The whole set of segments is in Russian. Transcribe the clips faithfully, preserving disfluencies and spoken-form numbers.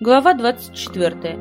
Глава двадцать четвертая.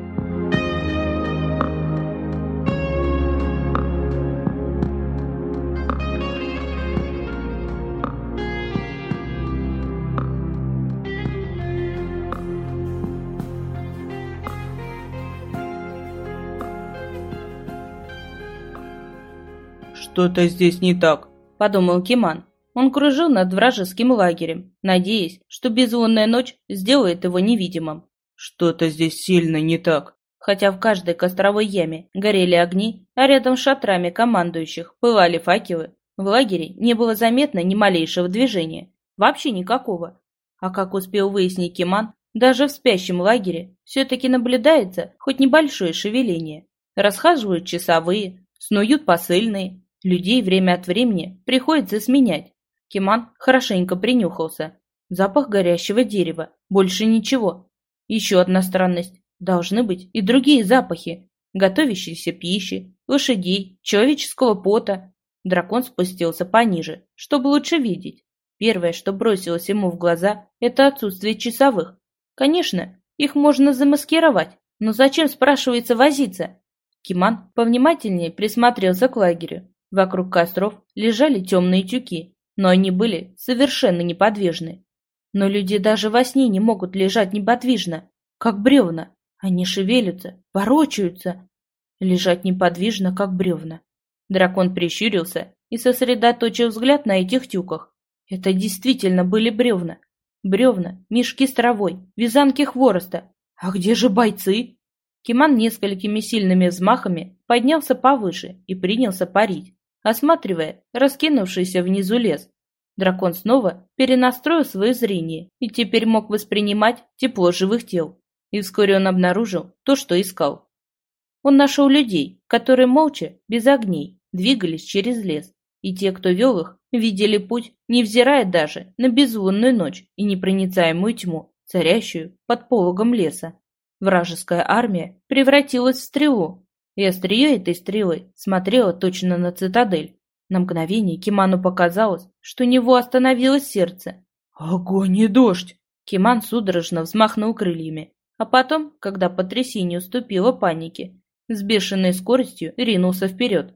«Что-то здесь не так», — подумал Киман. Он кружил над вражеским лагерем, надеясь, что безлунная ночь сделает его невидимым. «Что-то здесь сильно не так». Хотя в каждой костровой яме горели огни, а рядом с шатрами командующих пылали факелы, в лагере не было заметно ни малейшего движения, вообще никакого. А как успел выяснить Киман, даже в спящем лагере все-таки наблюдается хоть небольшое шевеление. Расхаживают часовые, снуют посыльные, людей время от времени приходится сменять. Киман хорошенько принюхался. Запах горящего дерева, больше ничего. Еще одна странность. Должны быть и другие запахи. Готовящейся пищи, лошадей, человеческого пота. Дракон спустился пониже, чтобы лучше видеть. Первое, что бросилось ему в глаза, это отсутствие часовых. Конечно, их можно замаскировать, но зачем, спрашивается, возиться? Киман повнимательнее присмотрелся к лагерю. Вокруг костров лежали темные тюки, но они были совершенно неподвижны. Но люди даже во сне не могут лежать неподвижно, как бревна. Они шевелятся, ворочаются. Лежать неподвижно, как бревна. Дракон прищурился и сосредоточил взгляд на этих тюках. Это действительно были бревна. Бревна, мешки с травой, вязанки хвороста. А где же бойцы? Киман несколькими сильными взмахами поднялся повыше и принялся парить, осматривая раскинувшийся внизу лес. Дракон снова перенастроил свое зрение и теперь мог воспринимать тепло живых тел. И вскоре он обнаружил то, что искал. Он нашел людей, которые молча, без огней, двигались через лес, и те, кто вел их, видели путь, невзирая даже на безлунную ночь и непроницаемую тьму, царящую под пологом леса. Вражеская армия превратилась в стрелу, и острие этой стрелы смотрело точно на цитадель. На мгновение Киману показалось, что у него остановилось сердце. «Огонь и дождь!» Киман судорожно взмахнул крыльями, а потом, когда потрясение уступило панике, с бешеной скоростью ринулся вперед.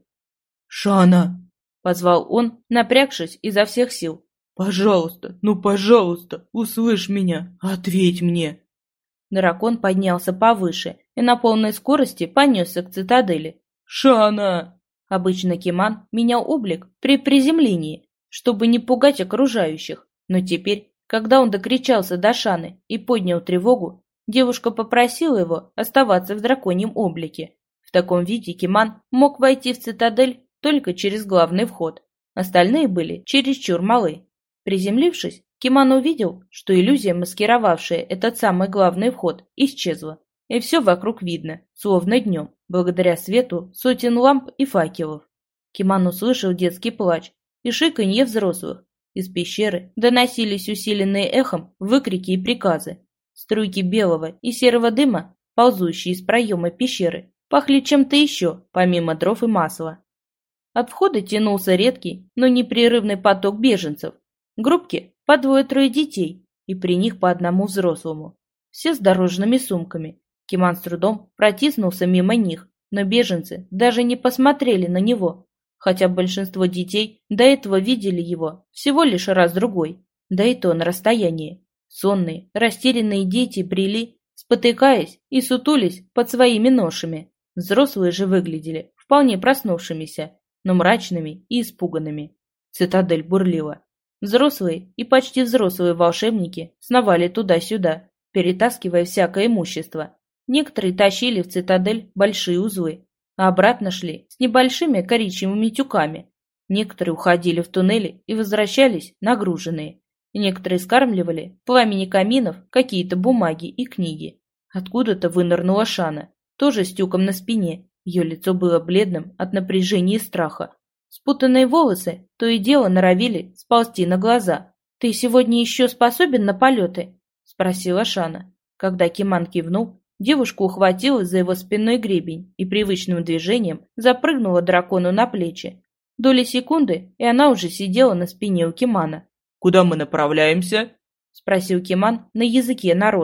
«Шана!» — позвал он, напрягшись изо всех сил. «Пожалуйста, ну пожалуйста, услышь меня, ответь мне!» Дракон поднялся повыше и на полной скорости понесся к цитадели. «Шана!» Обычно Киман менял облик при приземлении, чтобы не пугать окружающих, но теперь, когда он докричался до Шаны и поднял тревогу, девушка попросила его оставаться в драконьем облике. В таком виде Киман мог войти в цитадель только через главный вход. Остальные были чересчур малы. Приземлившись, Киман увидел, что иллюзия, маскировавшая этот самый главный вход, исчезла. И все вокруг видно, словно днем, благодаря свету сотен ламп и факелов. Киман услышал детский плач и шиканье взрослых. Из пещеры доносились усиленные эхом выкрики и приказы. Струйки белого и серого дыма, ползущие из проема пещеры, пахли чем-то еще, помимо дров и масла. От входа тянулся редкий, но непрерывный поток беженцев. Группки по двое-трое детей, и при них по одному взрослому. Все с дорожными сумками. Киман с трудом протиснулся мимо них, но беженцы даже не посмотрели на него, хотя большинство детей до этого видели его всего лишь раз-другой, да и то на расстоянии. Сонные, растерянные дети брели, спотыкаясь и сутулись под своими ношами. Взрослые же выглядели вполне проснувшимися, но мрачными и испуганными. Цитадель бурлила. Взрослые и почти взрослые волшебники сновали туда-сюда, перетаскивая всякое имущество. Некоторые тащили в цитадель большие узлы, а обратно шли с небольшими коричневыми тюками. Некоторые уходили в туннели и возвращались нагруженные. Некоторые скармливали в пламени каминов какие-то бумаги и книги. Откуда-то вынырнула Шана, тоже с тюком на спине. Ее лицо было бледным от напряжения и страха. Спутанные волосы то и дело норовили сползти на глаза. «Ты сегодня еще способен на полеты?» — спросила Шана. Когда Киман кивнул, девушка ухватилась за его спинной гребень и привычным движением запрыгнула дракону на плечи. Доли секунды, и она уже сидела на спине у Кимана. «Куда мы направляемся?» — спросил Киман на языке народа.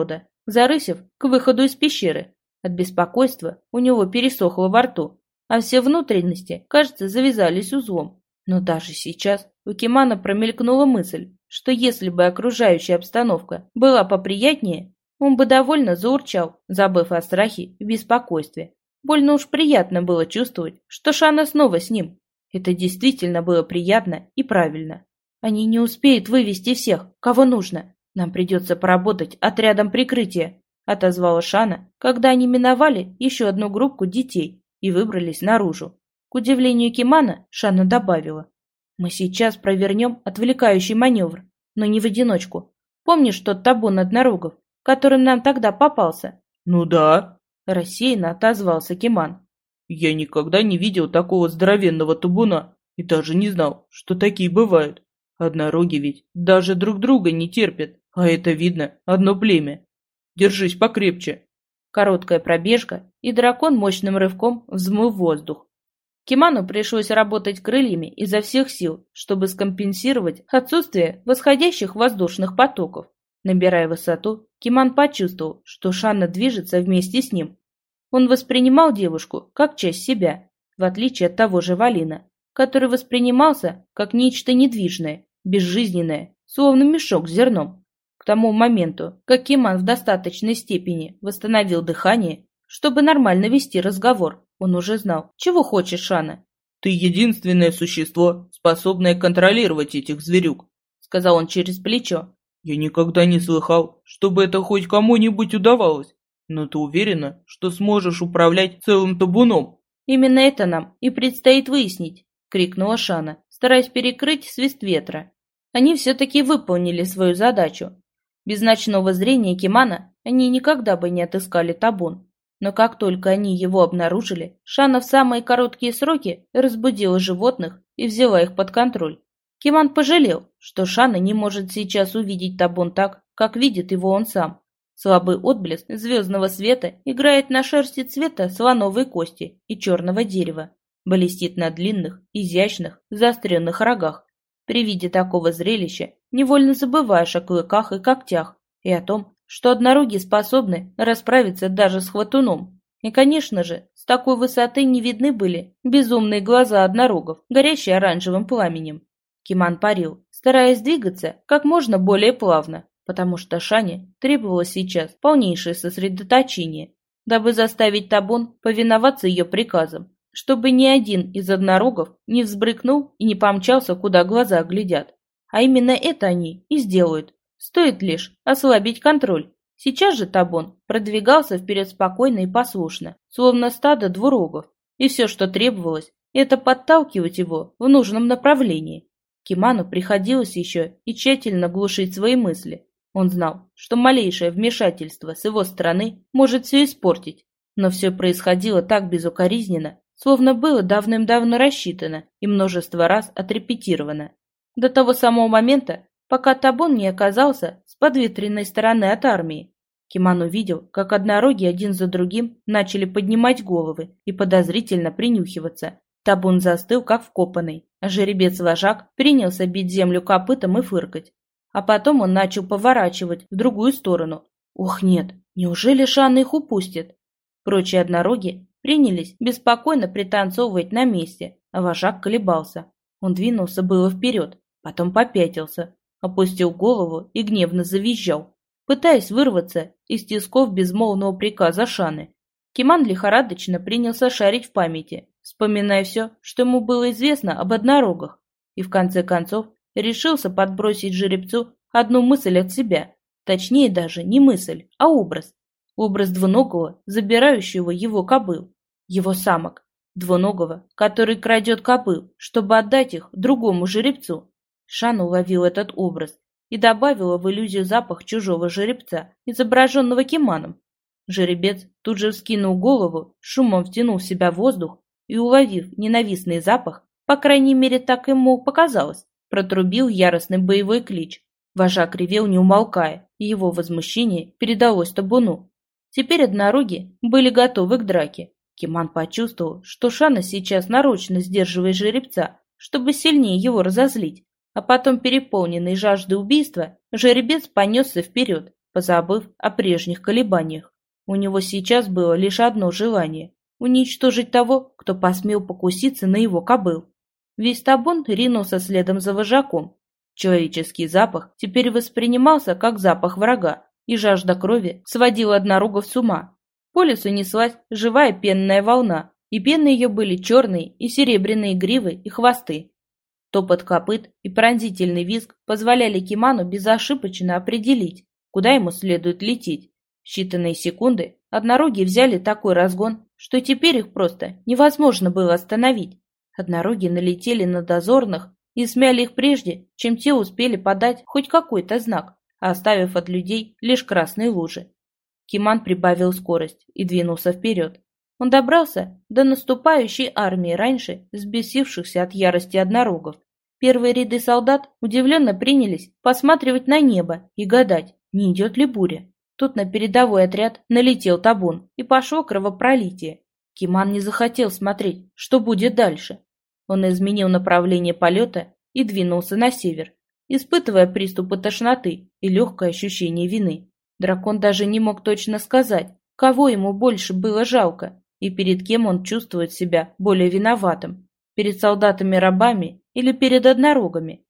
Зарысев к выходу из пещеры. От беспокойства у него пересохло во рту, а все внутренности, кажется, завязались узлом. Но даже сейчас у Кимана промелькнула мысль, что если бы окружающая обстановка была поприятнее, он бы довольно заурчал, забыв о страхе и беспокойстве. Больно уж приятно было чувствовать, что Шана снова с ним. Это действительно было приятно и правильно. Они не успеют вывести всех, кого нужно. Нам придется поработать отрядом прикрытия, отозвала Шана, когда они миновали еще одну группку детей и выбрались наружу. К удивлению Кимана, Шана добавила: «Мы сейчас провернем отвлекающий маневр, но не в одиночку. Помнишь тот табун однорогов, которым нам тогда попался?» «Ну да», — рассеянно отозвался Киман. «Я никогда не видел такого здоровенного табуна и даже не знал, что такие бывают. Однороги ведь даже друг друга не терпят, а это видно одно племя. Держись покрепче». Короткая пробежка, и дракон мощным рывком взмыл воздух. Киману пришлось работать крыльями изо всех сил, чтобы скомпенсировать отсутствие восходящих воздушных потоков. Набирая высоту, Киман почувствовал, что Шана движется вместе с ним. Он воспринимал девушку как часть себя, в отличие от того же Валина, который воспринимался как нечто недвижное, безжизненное, словно мешок с зерном. К тому моменту, как Киман в достаточной степени восстановил дыхание, чтобы нормально вести разговор, он уже знал, чего хочет Шана. «Ты единственное существо, способное контролировать этих зверюк», — сказал он через плечо. «Я никогда не слыхал, чтобы это хоть кому-нибудь удавалось. Но ты уверена, что сможешь управлять целым табуном?» «Именно это нам и предстоит выяснить», — крикнула Шана, стараясь перекрыть свист ветра. Они все-таки выполнили свою задачу. Без ночного зрения Кимана они никогда бы не отыскали табун. Но как только они его обнаружили, Шана в самые короткие сроки разбудила животных и взяла их под контроль. Киман пожалел, что Шана не может сейчас увидеть табун так, как видит его он сам. Слабый отблеск звездного света играет на шерсти цвета слоновой кости и черного дерева, блестит на длинных, изящных, заостренных рогах. При виде такого зрелища невольно забываешь о клыках и когтях и о том, что однороги способны расправиться даже с хватуном. И, конечно же, с такой высоты не видны были безумные глаза однорогов, горящие оранжевым пламенем. Киман парил, стараясь двигаться как можно более плавно, потому что Шане требовалось сейчас полнейшее сосредоточение, дабы заставить табун повиноваться ее приказам, чтобы ни один из однорогов не взбрыкнул и не помчался, куда глаза глядят. А именно это они и сделают. Стоит лишь ослабить контроль. Сейчас же табун продвигался вперед спокойно и послушно, словно стадо двурогов, и все, что требовалось, это подталкивать его в нужном направлении. Киману приходилось еще и тщательно глушить свои мысли. Он знал, что малейшее вмешательство с его стороны может все испортить, но все происходило так безукоризненно, словно было давным-давно рассчитано и множество раз отрепетировано. До того самого момента, пока табун не оказался с подветренной стороны от армии. Киман увидел, как однороги один за другим начали поднимать головы и подозрительно принюхиваться. Табун застыл, как вкопанный, а жеребец-вожак принялся бить землю копытом и фыркать. А потом он начал поворачивать в другую сторону. Ох, нет, неужели Шана их упустит? Прочие однороги принялись беспокойно пританцовывать на месте, а вожак колебался. Он двинулся было вперед, потом попятился, опустил голову и гневно завизжал, пытаясь вырваться из тисков безмолвного приказа Шаны. Киман лихорадочно принялся шарить в памяти, вспоминая все, что ему было известно об однорогах, и в конце концов решился подбросить жеребцу одну мысль от себя, точнее даже не мысль, а образ. Образ двуногого, забирающего его кобыл, его самок, двуногого, который крадет кобыл, чтобы отдать их другому жеребцу. Шана уловил этот образ и добавила в иллюзию запах чужого жеребца, изображенного Киманом. Жеребец тут же вскинул голову, шумом втянул в себя воздух и, уловив ненавистный запах, по крайней мере так ему показалось, протрубил яростный боевой клич. Вожак ревел не умолкая, и его возмущение передалось табуну. Теперь однороги были готовы к драке. Киман почувствовал, что Шана сейчас нарочно сдерживает жеребца, чтобы сильнее его разозлить, а потом, переполненный жаждой убийства, жеребец понесся вперед, позабыв о прежних колебаниях. У него сейчас было лишь одно желание – уничтожить того, кто посмел покуситься на его кобыл. Весь табун ринулся следом за вожаком. Человеческий запах теперь воспринимался как запах врага, и жажда крови сводила однорогов с ума. По лесу неслась живая пенная волна, и пены ее были черные и серебряные гривы и хвосты. Топот копыт и пронзительный визг позволяли Киману безошибочно определить, куда ему следует лететь. В считанные секунды однороги взяли такой разгон, что теперь их просто невозможно было остановить. Однороги налетели на дозорных и смяли их прежде, чем те успели подать хоть какой-то знак, оставив от людей лишь красные лужи. Киман прибавил скорость и двинулся вперед. Он добрался до наступающей армии раньше взбесившихся от ярости однорогов. Первые ряды солдат удивленно принялись посматривать на небо и гадать, не идет ли буря. Тут на передовой отряд налетел табун, и пошло кровопролитие. Киман не захотел смотреть, что будет дальше. Он изменил направление полета и двинулся на север, испытывая приступы тошноты и легкое ощущение вины. Дракон даже не мог точно сказать, кого ему больше было жалко и перед кем он чувствует себя более виноватым, перед солдатами-рабами или перед однорогами.